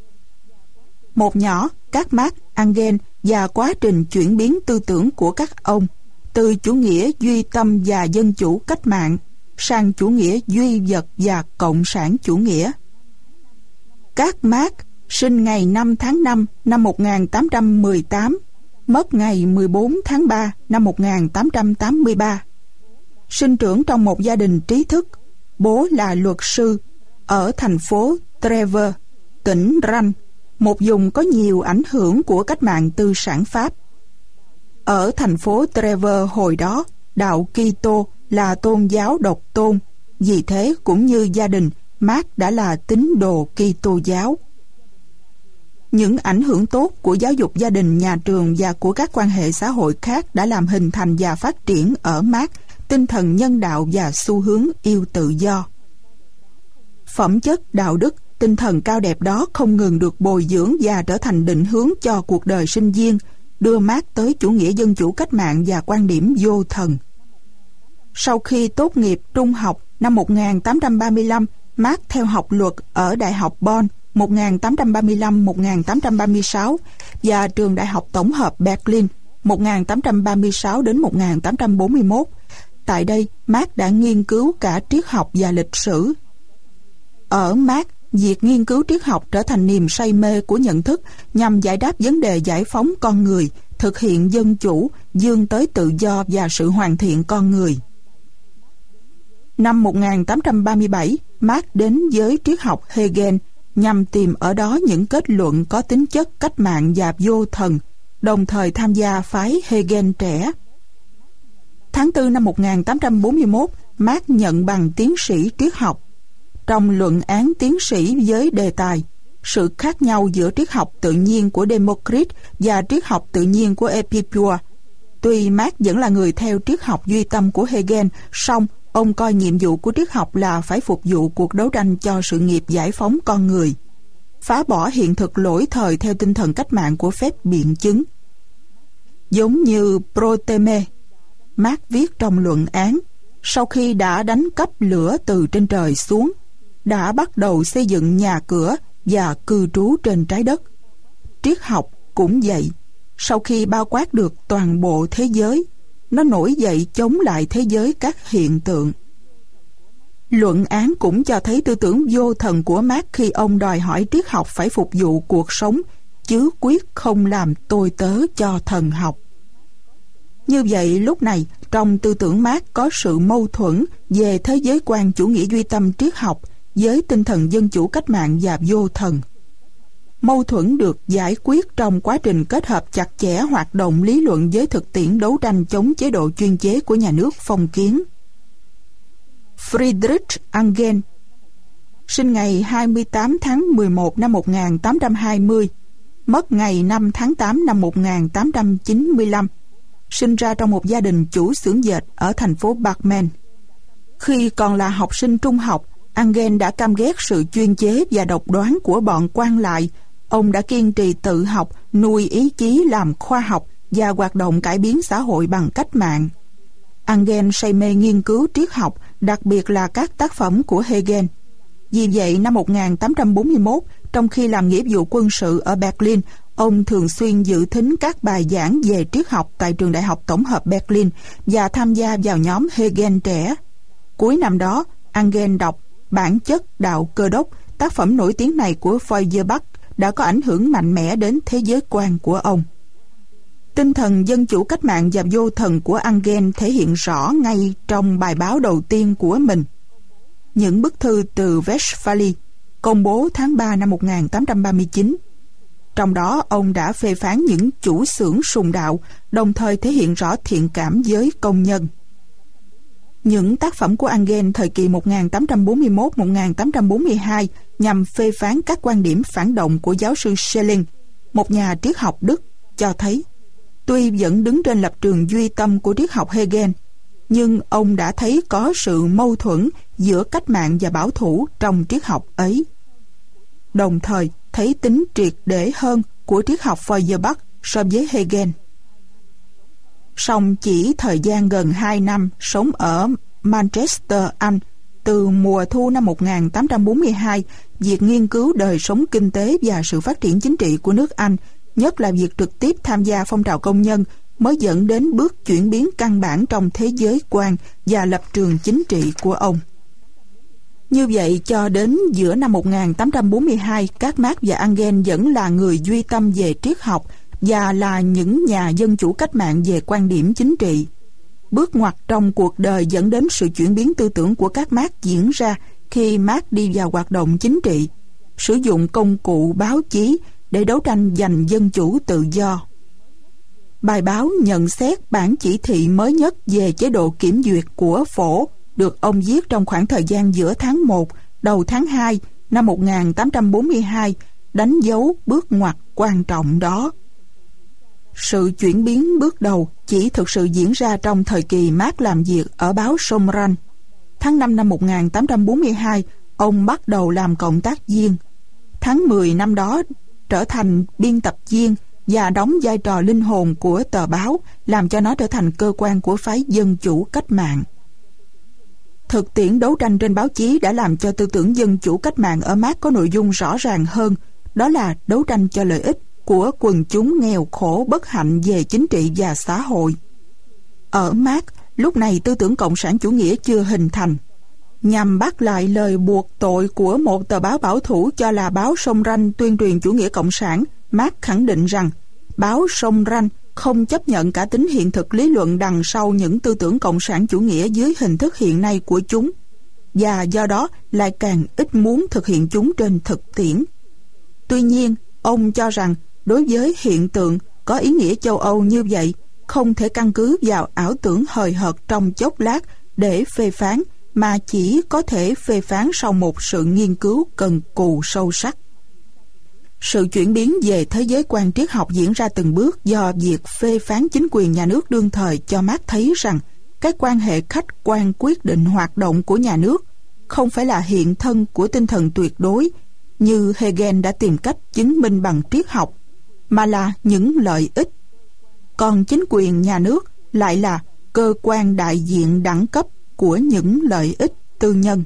Một nhỏ: các Marx, Engels và quá trình chuyển biến tư tưởng của các ông từ chủ nghĩa duy tâm và dân chủ cách mạng sang chủ nghĩa duy vật và cộng sản chủ nghĩa. Các Marx sinh ngày 5 tháng 5 năm 1818, mất ngày 14 tháng 3 năm 1883. Sinh trưởng trong một gia đình trí thức, bố là luật sư, ở thành phố Trèves, tỉnh Ranh, một vùng có nhiều ảnh hưởng của cách mạng tư sản Pháp. Ở thành phố Trèves hồi đó, đạo Kitô là tôn giáo độc tôn, vì thế cũng như gia đình, Marx đã là tín đồ Kitô giáo. Những ảnh hưởng tốt của giáo dục gia đình, nhà trường và của các quan hệ xã hội khác đã làm hình thành và phát triển ở Marx tinh thần nhân đạo và xu hướng yêu tự do. Phẩm chất đạo đức, tinh thần cao đẹp đó không ngừng được bồi dưỡng và trở thành định hướng cho cuộc đời sinh viên, đưa Marx tới chủ nghĩa dân chủ cách mạng và quan điểm vô thần. Sau khi tốt nghiệp trung học năm 1835, Marx theo học luật ở Đại học Bonn 1835-1836 và trường Đại học Tổng hợp Berlin 1836 đến 1841. Tại đây, Marx đã nghiên cứu cả triết học và lịch sử. Ở Marx, việc nghiên cứu triết học trở thành niềm say mê của nhận thức nhằm giải đáp vấn đề giải phóng con người, thực hiện dân chủ, vươn tới tự do và sự hoàn thiện con người. Năm 1837, Marx đến với triết học Hegel nhằm tìm ở đó những kết luận có tính chất cách mạng và vô thần, đồng thời tham gia phái Hegel trẻ. Tháng 4 năm 1841, Marx nhận bằng tiến sĩ triết học. Trong luận án tiến sĩ với đề tài sự khác nhau giữa triết học tự nhiên của Democritus và triết học tự nhiên của Epicure, tuy Marx vẫn là người theo triết học duy tâm của Hegel, song ông coi nhiệm vụ của triết học là phải phục vụ cuộc đấu tranh cho sự nghiệp giải phóng con người, phá bỏ hiện thực lỗi thời theo tinh thần cách mạng của phép biện chứng. Giống như Proteme, Marx viết trong luận án, sau khi đã đánh cắp lửa từ trên trời xuống, đã bắt đầu xây dựng nhà cửa và cư trú trên trái đất. Triết học cũng vậy, sau khi bao quát được toàn bộ thế giới, nó nổi dậy chống lại thế giới các hiện tượng. Luận án cũng cho thấy tư tưởng vô thần của Marx khi ông đòi hỏi triết học phải phục vụ cuộc sống, chứ quyết không làm tôi tớ cho thần học. Như vậy, lúc này, trong tư tưởng Marx có sự mâu thuẫn về thế giới quan chủ nghĩa duy tâm triết học với tinh thần dân chủ cách mạng và vô thần. Mâu thuẫn được giải quyết trong quá trình kết hợp chặt chẽ hoạt động lý luận với thực tiễn đấu tranh chống chế độ chuyên chế của nhà nước phong kiến. Friedrich Engels sinh ngày 28 tháng 11 năm 1820, mất ngày 5 tháng 8 năm 1895, sinh ra trong một gia đình chủ xưởng dệt ở thành phố Bremen. Khi còn là học sinh trung học, Engels đã căm ghét sự chuyên chế và độc đoán của bọn quan lại. Ông đã kiên trì tự học, nuôi ý chí làm khoa học và hoạt động cải biến xã hội bằng cách mạng. Engels say mê nghiên cứu triết học, đặc biệt là các tác phẩm của Hegel. Vì vậy, năm 1841, trong khi làm nghĩa vụ quân sự ở Berlin, ông thường xuyên dự thính các bài giảng về triết học tại trường Đại học Tổng hợp Berlin và tham gia vào nhóm Hegel trẻ. Cuối năm đó, Engels đọc Bản chất đạo Cơ đốc, tác phẩm nổi tiếng này của Feuerbach đã có ảnh hưởng mạnh mẽ đến thế giới quan của ông. Tinh thần dân chủ cách mạng và vô thần của Engels thể hiện rõ ngay trong bài báo đầu tiên của mình, những bức thư từ Westphalia, công bố tháng 3 năm 1839. Trong đó, ông đã phê phán những chủ xưởng sùng đạo, đồng thời thể hiện rõ thiện cảm với công nhân. Những tác phẩm của Engels thời kỳ 1841-1842 nhằm phê phán các quan điểm phản động của giáo sư Schelling, một nhà triết học Đức, cho thấy tuy vẫn đứng trên lập trường duy tâm của triết học Hegel, nhưng ông đã thấy có sự mâu thuẫn giữa cách mạng và bảo thủ trong triết học ấy. Đồng thời thấy tính triệt để hơn của triết học Feuerbach so với Hegel. Song chỉ thời gian gần 2 năm sống ở Manchester, Anh, từ mùa thu năm 1842, việc nghiên cứu đời sống kinh tế và sự phát triển chính trị của nước Anh, nhất là việc trực tiếp tham gia phong trào công nhân, mới dẫn đến bước chuyển biến căn bản trong thế giới quan và lập trường chính trị của ông. Như vậy, cho đến giữa năm 1842, các Marx và Engels vẫn là người duy tâm về triết học và là những nhà dân chủ cách mạng về quan điểm chính trị. Bước ngoặt trong cuộc đời dẫn đến sự chuyển biến tư tưởng của các Marx diễn ra khi Marx đi vào hoạt động chính trị, sử dụng công cụ báo chí để đấu tranh giành dân chủ tự do. Bài báo nhận xét bản chỉ thị mới nhất về chế độ kiểm duyệt của Phổ được ông viết trong khoảng thời gian giữa tháng 1, đầu tháng 2 năm 1842 đánh dấu bước ngoặt quan trọng đó. Sự chuyển biến bước đầu chỉ thực sự diễn ra trong thời kỳ Marx làm việc ở báo Somran. Tháng 5 năm 1842, ông bắt đầu làm cộng tác viên. Tháng 10 năm đó trở thành biên tập viên và đóng vai trò linh hồn của tờ báo, làm cho nó trở thành cơ quan của phái dân chủ cách mạng. Thực tiễn đấu tranh trên báo chí đã làm cho tư tưởng dân chủ cách mạng ở Marx có nội dung rõ ràng hơn, đó là đấu tranh cho lợi ích của quần chúng nghèo khổ bất hạnh về chính trị và xã hội. Ở Marx, lúc này tư tưởng cộng sản chủ nghĩa chưa hình thành. Nhằm bắt lại lời buộc tội của một tờ báo bảo thủ cho là báo Sông Ranh tuyên truyền chủ nghĩa cộng sản, Marx khẳng định rằng báo Sông Ranh không chấp nhận cả tính hiện thực lý luận đằng sau những tư tưởng cộng sản chủ nghĩa dưới hình thức hiện nay của chúng, và do đó lại càng ít muốn thực hiện chúng trên thực tiễn. Tuy nhiên, ông cho rằng đối với hiện tượng có ý nghĩa châu Âu như vậy, không thể căn cứ vào ảo tưởng hời hợt trong chốc lát để phê phán, mà chỉ có thể phê phán sau một sự nghiên cứu cần cù sâu sắc. Sự chuyển biến về thế giới quan triết học diễn ra từng bước do việc phê phán chính quyền nhà nước đương thời cho Marx thấy rằng cái quan hệ khách quan quyết định hoạt động của nhà nước không phải là hiện thân của tinh thần tuyệt đối như Hegel đã tìm cách chứng minh bằng triết học, mà là những lợi ích. Còn chính quyền nhà nước lại là cơ quan đại diện đẳng cấp của những lợi ích tư nhân.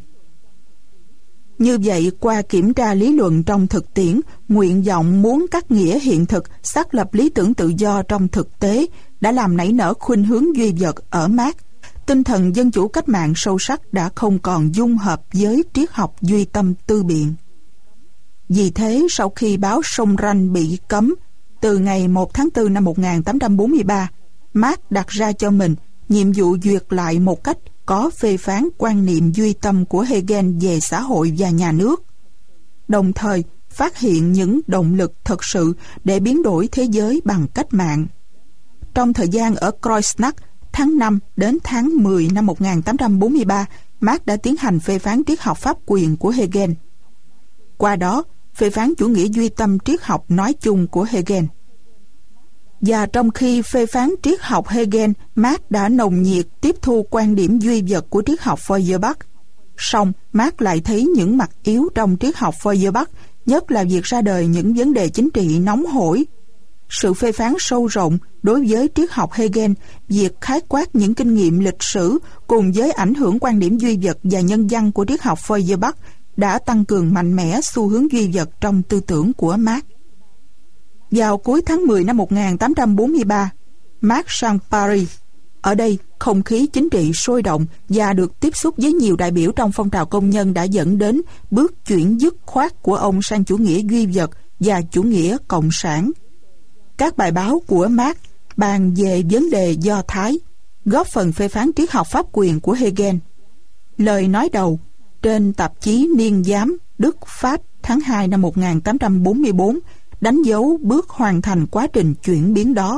Như vậy, qua kiểm tra lý luận trong thực tiễn, nguyện vọng muốn cắt nghĩa hiện thực, xác lập lý tưởng tự do trong thực tế đã làm nảy nở khuynh hướng duy vật ở Marx. Tinh thần dân chủ cách mạng sâu sắc đã không còn dung hợp với triết học duy tâm tư biện. Vì thế, sau khi báo Sông Ranh bị cấm, từ ngày 1 tháng 4 năm 1843, Marx đặt ra cho mình nhiệm vụ duyệt lại một cách có phê phán quan niệm duy tâm của Hegel về xã hội và nhà nước, đồng thời phát hiện những động lực thật sự để biến đổi thế giới bằng cách mạng. Trong thời gian ở Kreuznach, tháng 5 đến tháng 10 năm 1843, Marx đã tiến hành phê phán triết học pháp quyền của Hegel. Qua đó, phê phán chủ nghĩa duy tâm triết học nói chung của Hegel. Và trong khi phê phán triết học Hegel, Marx đã nồng nhiệt tiếp thu quan điểm duy vật của triết học Feuerbach. Song, Marx lại thấy những mặt yếu trong triết học Feuerbach, nhất là việc ra đời những vấn đề chính trị nóng hổi. Sự phê phán sâu rộng đối với triết học Hegel, việc khái quát những kinh nghiệm lịch sử cùng với ảnh hưởng quan điểm duy vật và nhân văn của triết học Feuerbach đã tăng cường mạnh mẽ xu hướng duy vật trong tư tưởng của Marx. Vào cuối tháng 10 năm 1843, Marx sang Paris. Ở đây, không khí chính trị sôi động và được tiếp xúc với nhiều đại biểu trong phong trào công nhân đã dẫn đến bước chuyển dứt khoát của ông sang chủ nghĩa duy vật và chủ nghĩa cộng sản. Các bài báo của Marx bàn về vấn đề Do Thái, góp phần phê phán triết học pháp quyền của Hegel. Lời nói đầu trên tạp chí Niên giám Đức Pháp tháng 2 năm 1844 đánh dấu bước hoàn thành quá trình chuyển biến đó.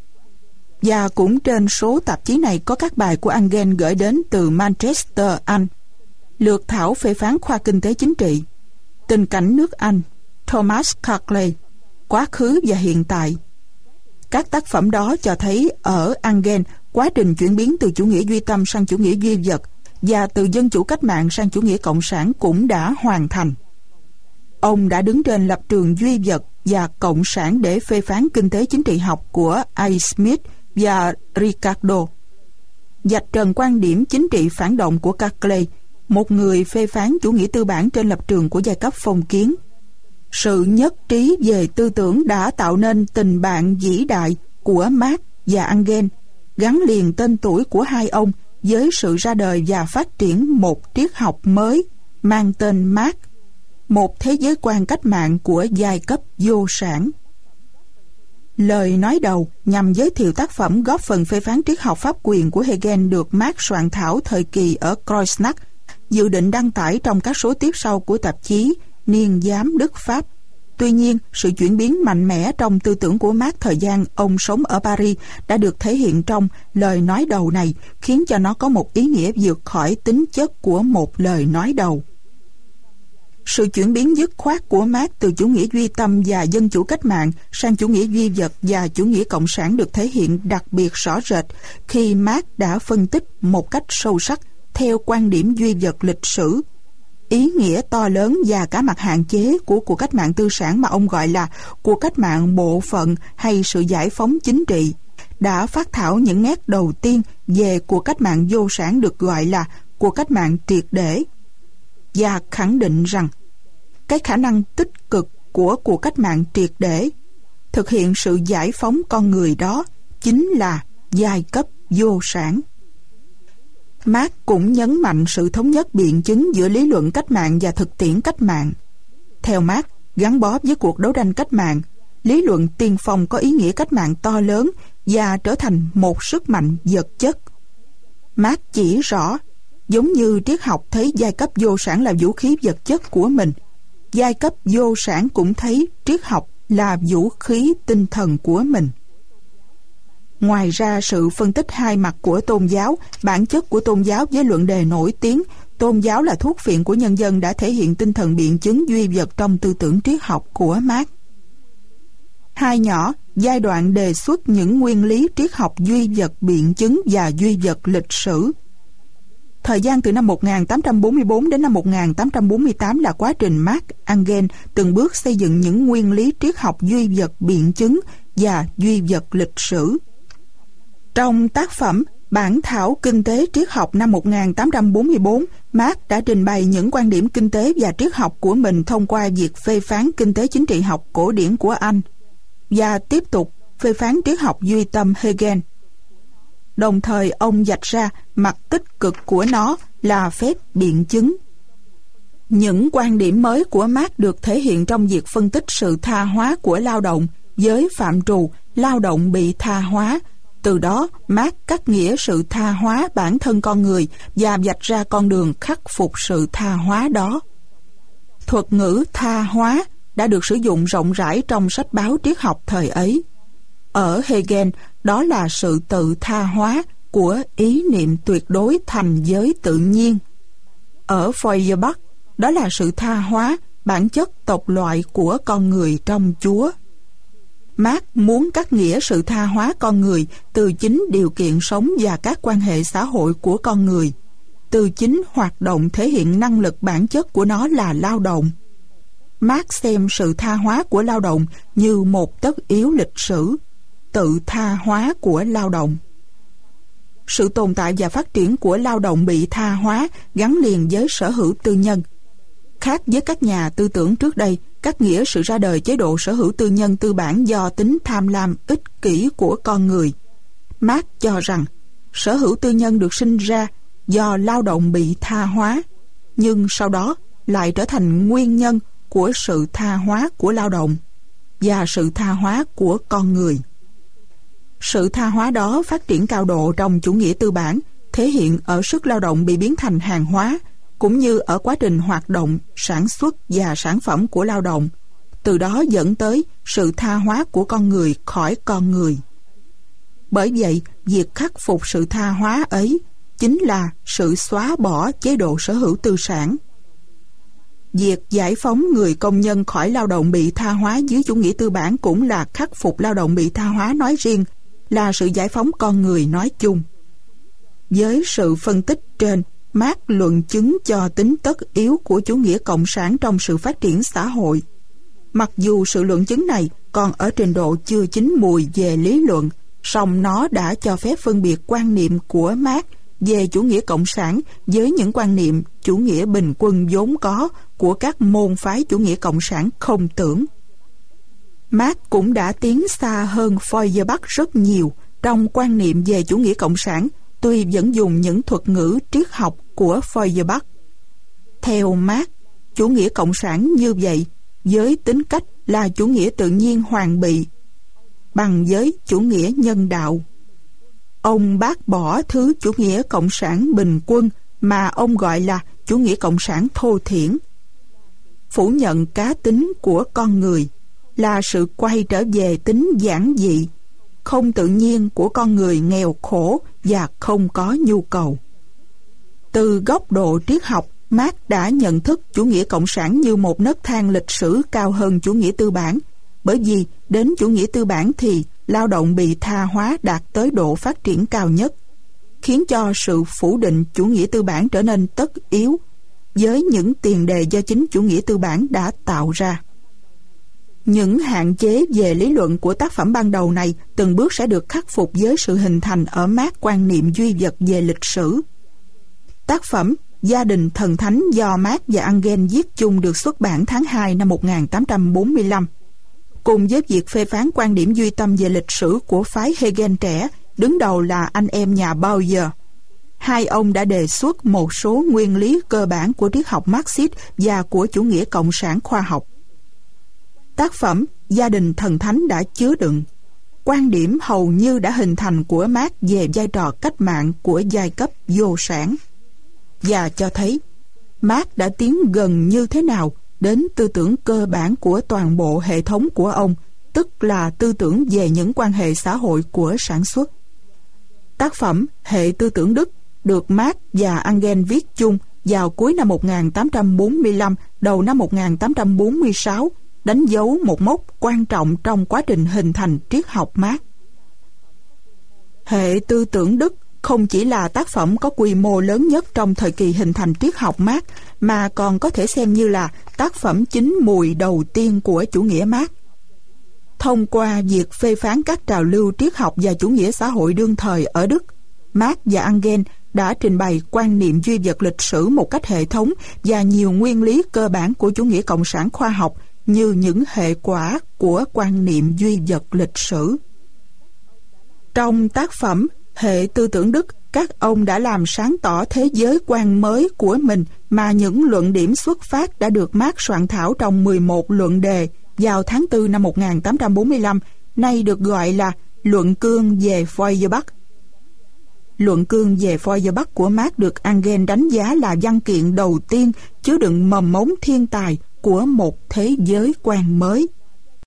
Và cũng trên số tạp chí này có các bài của Engels gửi đến từ Manchester, Anh, lược thảo phê phán khoa kinh tế chính trị, tình cảnh nước Anh, Thomas Carlyle, quá khứ và hiện tại. Các tác phẩm đó cho thấy ở Engels, quá trình chuyển biến từ chủ nghĩa duy tâm sang chủ nghĩa duy vật và từ dân chủ cách mạng sang chủ nghĩa cộng sản cũng đã hoàn thành. Ông đã đứng trên lập trường duy vật và cộng sản để phê phán kinh tế chính trị học của A. Smith và Ricardo, vạch trần quan điểm chính trị phản động của Carlyle, một người phê phán chủ nghĩa tư bản trên lập trường của giai cấp phong kiến. Sự nhất trí về tư tưởng đã tạo nên tình bạn vĩ đại của Marx và Engel, gắn liền tên tuổi của hai ông với sự ra đời và phát triển một triết học mới mang tên Marx, một thế giới quan cách mạng của giai cấp vô sản. Lời nói đầu nhằm giới thiệu tác phẩm góp phần phê phán triết học pháp quyền của Hegel được Marx soạn thảo thời kỳ ở Kreuznach, dự định đăng tải trong các số tiếp sau của tạp chí Niên giám Đức Pháp. Tuy nhiên, sự chuyển biến mạnh mẽ trong tư tưởng của Marx thời gian ông sống ở Paris đã được thể hiện trong lời nói đầu này, khiến cho nó có một ý nghĩa vượt khỏi tính chất của một lời nói đầu. Sự chuyển biến dứt khoát của Marx từ chủ nghĩa duy tâm và dân chủ cách mạng sang chủ nghĩa duy vật và chủ nghĩa cộng sản được thể hiện đặc biệt rõ rệt khi Marx đã phân tích một cách sâu sắc theo quan điểm duy vật lịch sử ý nghĩa to lớn và cả mặt hạn chế của cuộc cách mạng tư sản mà ông gọi là cuộc cách mạng bộ phận hay sự giải phóng chính trị, đã phát thảo những nét đầu tiên về cuộc cách mạng vô sản được gọi là cuộc cách mạng triệt để, và khẳng định rằng cái khả năng tích cực của cuộc cách mạng triệt để thực hiện sự giải phóng con người đó chính là giai cấp vô sản. Marx cũng nhấn mạnh sự thống nhất biện chứng giữa lý luận cách mạng và thực tiễn cách mạng. Theo Marx, gắn bó với cuộc đấu tranh cách mạng, lý luận tiên phong có ý nghĩa cách mạng to lớn và trở thành một sức mạnh vật chất. Marx chỉ rõ, giống như triết học thấy giai cấp vô sản là vũ khí vật chất của mình, giai cấp vô sản cũng thấy triết học là vũ khí tinh thần của mình. Ngoài ra, sự phân tích hai mặt của tôn giáo, bản chất của tôn giáo với luận đề nổi tiếng tôn giáo là thuốc phiện của nhân dân đã thể hiện tinh thần biện chứng duy vật trong tư tưởng triết học của Marx. Hai nhỏ, giai đoạn đề xuất những nguyên lý triết học duy vật biện chứng và duy vật lịch sử. Thời gian từ năm 1844 đến năm 1848 là quá trình Marx, Engel từng bước xây dựng những nguyên lý triết học duy vật biện chứng và duy vật lịch sử. Trong tác phẩm Bản thảo Kinh tế triết học năm 1844, Marx đã trình bày những quan điểm kinh tế và triết học của mình thông qua việc phê phán kinh tế chính trị học cổ điển của Anh và tiếp tục phê phán triết học duy tâm Hegel. Đồng thời ông vạch ra mặt tích cực của nó là phép biện chứng. Những quan điểm mới của Marx được thể hiện trong việc phân tích sự tha hóa của lao động với phạm trù lao động bị tha hóa. Từ đó, Marx cắt nghĩa sự tha hóa bản thân con người và vạch ra con đường khắc phục sự tha hóa đó. Thuật ngữ tha hóa đã được sử dụng rộng rãi trong sách báo triết học thời ấy. Ở Hegel, đó là sự tự tha hóa của ý niệm tuyệt đối thành giới tự nhiên. Ở Feuerbach, đó là sự tha hóa bản chất tộc loại của con người trong Chúa. Marx muốn cắt nghĩa sự tha hóa con người từ chính điều kiện sống và các quan hệ xã hội của con người, từ chính hoạt động thể hiện năng lực bản chất của nó là lao động. Marx xem sự tha hóa của lao động như một tất yếu lịch sử, tự tha hóa của lao động. Sự tồn tại và phát triển của lao động bị tha hóa gắn liền với sở hữu tư nhân. Khác với các nhà tư tưởng trước đây, cắt nghĩa sự ra đời chế độ sở hữu tư nhân tư bản do tính tham lam ích kỷ của con người. Marx cho rằng sở hữu tư nhân được sinh ra do lao động bị tha hóa, nhưng sau đó lại trở thành nguyên nhân của sự tha hóa của lao động và sự tha hóa của con người. Sự tha hóa đó phát triển cao độ trong chủ nghĩa tư bản, thể hiện ở sức lao động bị biến thành hàng hóa, cũng như ở quá trình hoạt động, sản xuất và sản phẩm của lao động, từ đó dẫn tới sự tha hóa của con người khỏi con người. Bởi vậy, việc khắc phục sự tha hóa ấy chính là sự xóa bỏ chế độ sở hữu tư sản. Việc giải phóng người công nhân khỏi lao động bị tha hóa dưới chủ nghĩa tư bản cũng là khắc phục lao động bị tha hóa nói riêng, là sự giải phóng con người nói chung. Với sự phân tích trên, Marx luận chứng cho tính tất yếu của chủ nghĩa cộng sản trong sự phát triển xã hội. Mặc dù sự luận chứng này còn ở trình độ chưa chín mùi về lý luận, song nó đã cho phép phân biệt quan niệm của Marx về chủ nghĩa cộng sản với những quan niệm chủ nghĩa bình quân vốn có của các môn phái chủ nghĩa cộng sản không tưởng. Marx cũng đã tiến xa hơn Feuerbach rất nhiều Trong quan niệm về chủ nghĩa cộng sản, tuy vẫn dùng những thuật ngữ triết học của Feuerbach. Theo Marx, chủ nghĩa cộng sản như vậy với tính cách là chủ nghĩa tự nhiên hoàn bị bằng với chủ nghĩa nhân đạo. Ông bác bỏ thứ chủ nghĩa cộng sản bình quân mà ông gọi là chủ nghĩa cộng sản thô thiển. Phủ nhận cá tính của con người là sự quay trở về tính giản dị, không tự nhiên của con người nghèo khổ và không có nhu cầu. Từ góc độ triết học, Marx đã nhận thức chủ nghĩa cộng sản như một nấc thang lịch sử cao hơn chủ nghĩa tư bản, bởi vì đến chủ nghĩa tư bản thì lao động bị tha hóa đạt tới độ phát triển cao nhất, khiến cho sự phủ định chủ nghĩa tư bản trở nên tất yếu với những tiền đề do chính chủ nghĩa tư bản đã tạo ra. Những hạn chế về lý luận của tác phẩm ban đầu này từng bước sẽ được khắc phục với sự hình thành ở Marx quan niệm duy vật về lịch sử. Tác phẩm Gia đình thần thánh do Marx và Engels viết chung được xuất bản tháng 2 năm 1845. Cùng với việc phê phán quan điểm duy tâm về lịch sử của phái Hegel trẻ, đứng đầu là anh em nhà Bauer, hai ông đã đề xuất một số nguyên lý cơ bản của triết học Marxist và của chủ nghĩa cộng sản khoa học. Tác phẩm Gia đình thần thánh đã chứa đựng quan điểm hầu như đã hình thành của Marx về vai trò cách mạng của giai cấp vô sản, và cho thấy Marx đã tiến gần như thế nào đến tư tưởng cơ bản của toàn bộ hệ thống của ông, tức là tư tưởng về những quan hệ xã hội của sản xuất. Tác phẩm Hệ tư tưởng Đức được Marx và Engels viết chung vào cuối năm 1845, đầu năm 1846, đánh dấu một mốc quan trọng trong quá trình hình thành triết học Marx. Hệ tư tưởng Đức không chỉ là tác phẩm có quy mô lớn nhất trong thời kỳ hình thành triết học Marx, mà còn có thể xem như là tác phẩm chín mùi đầu tiên của chủ nghĩa Marx. Thông qua việc phê phán các trào lưu triết học và chủ nghĩa xã hội đương thời ở Đức, Marx và Engels đã trình bày quan niệm duy vật lịch sử một cách hệ thống và nhiều nguyên lý cơ bản của chủ nghĩa cộng sản khoa học như những hệ quả của quan niệm duy vật lịch sử. Trong tác phẩm Hệ tư tưởng Đức, các ông đã làm sáng tỏ thế giới quan mới của mình mà những luận điểm xuất phát đã được Marx soạn thảo trong 11 luận đề vào tháng 4 năm 1845, nay được gọi là Luận cương về Feuerbach. Luận cương về Feuerbach của Marx được Engels đánh giá là văn kiện đầu tiên chứa đựng mầm mống thiên tài của một thế giới quan mới.